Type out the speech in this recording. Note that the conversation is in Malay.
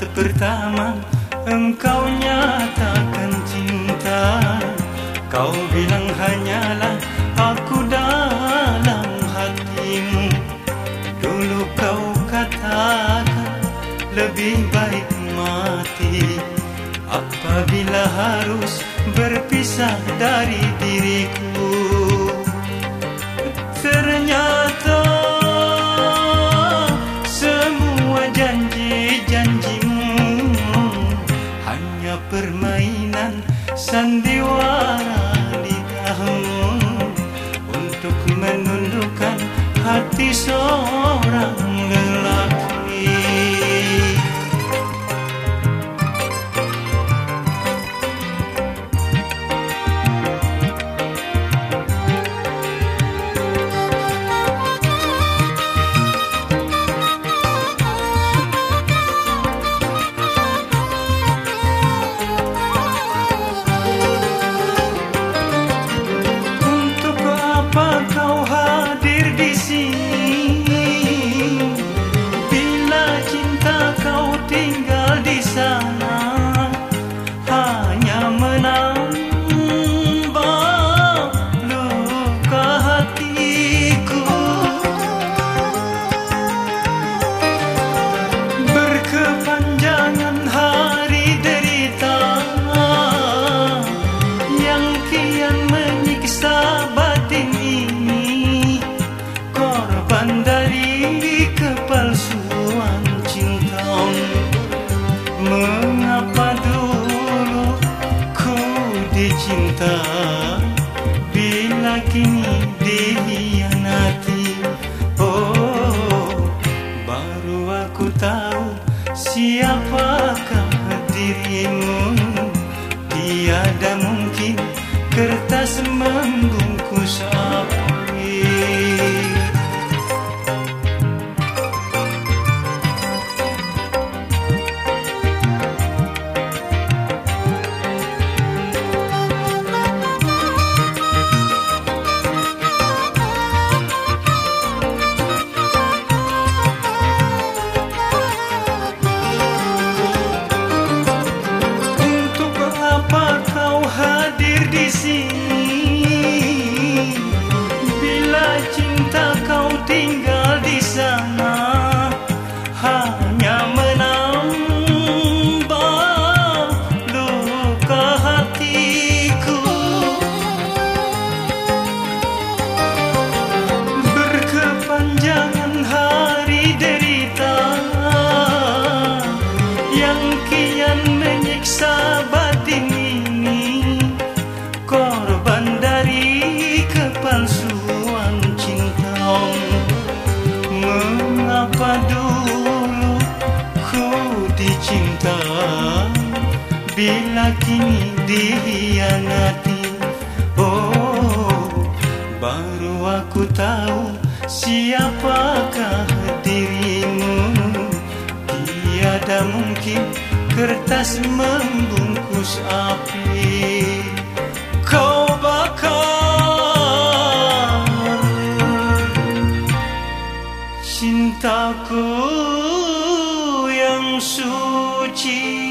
pertama engkau nyatakan cinta, kau bilang hanyalah aku dalam hatimu. Dulu kau katakan lebih baik mati apabila harus berpisah dari diriku. Ternyata semua janji-janjimu hanya permainan sandiwara lidahmu untuk menundukkan hati seorang lelaki. Kau hadir di sini bila cinta kau tinggal di sana, hanya menambah luka hatiku. Berkepanjangan hari derita yang kian menyiksa batin ini, korban dari kepalsuan cintamu. Mengapa dulu ku dicinta bila kini dikhianati? Oh, baru aku tahu siapakah dirimu. Tiada mungkin kertas membungkus api. Untuk apa kau hadir di sini bila cinta kau tinggal di sana, hanya menambah luka hatiku. Berkepanjangan hari derita yang kian menyiksa batin ini, korban dari kepalsuan cintamu. Mengapa dulu ku dicinta bila kini dikhianati? Oh, baru aku tahu siapakah dirimu. Tiada mungkin kertas membungkus api. Kau bakar cintaku yang suci.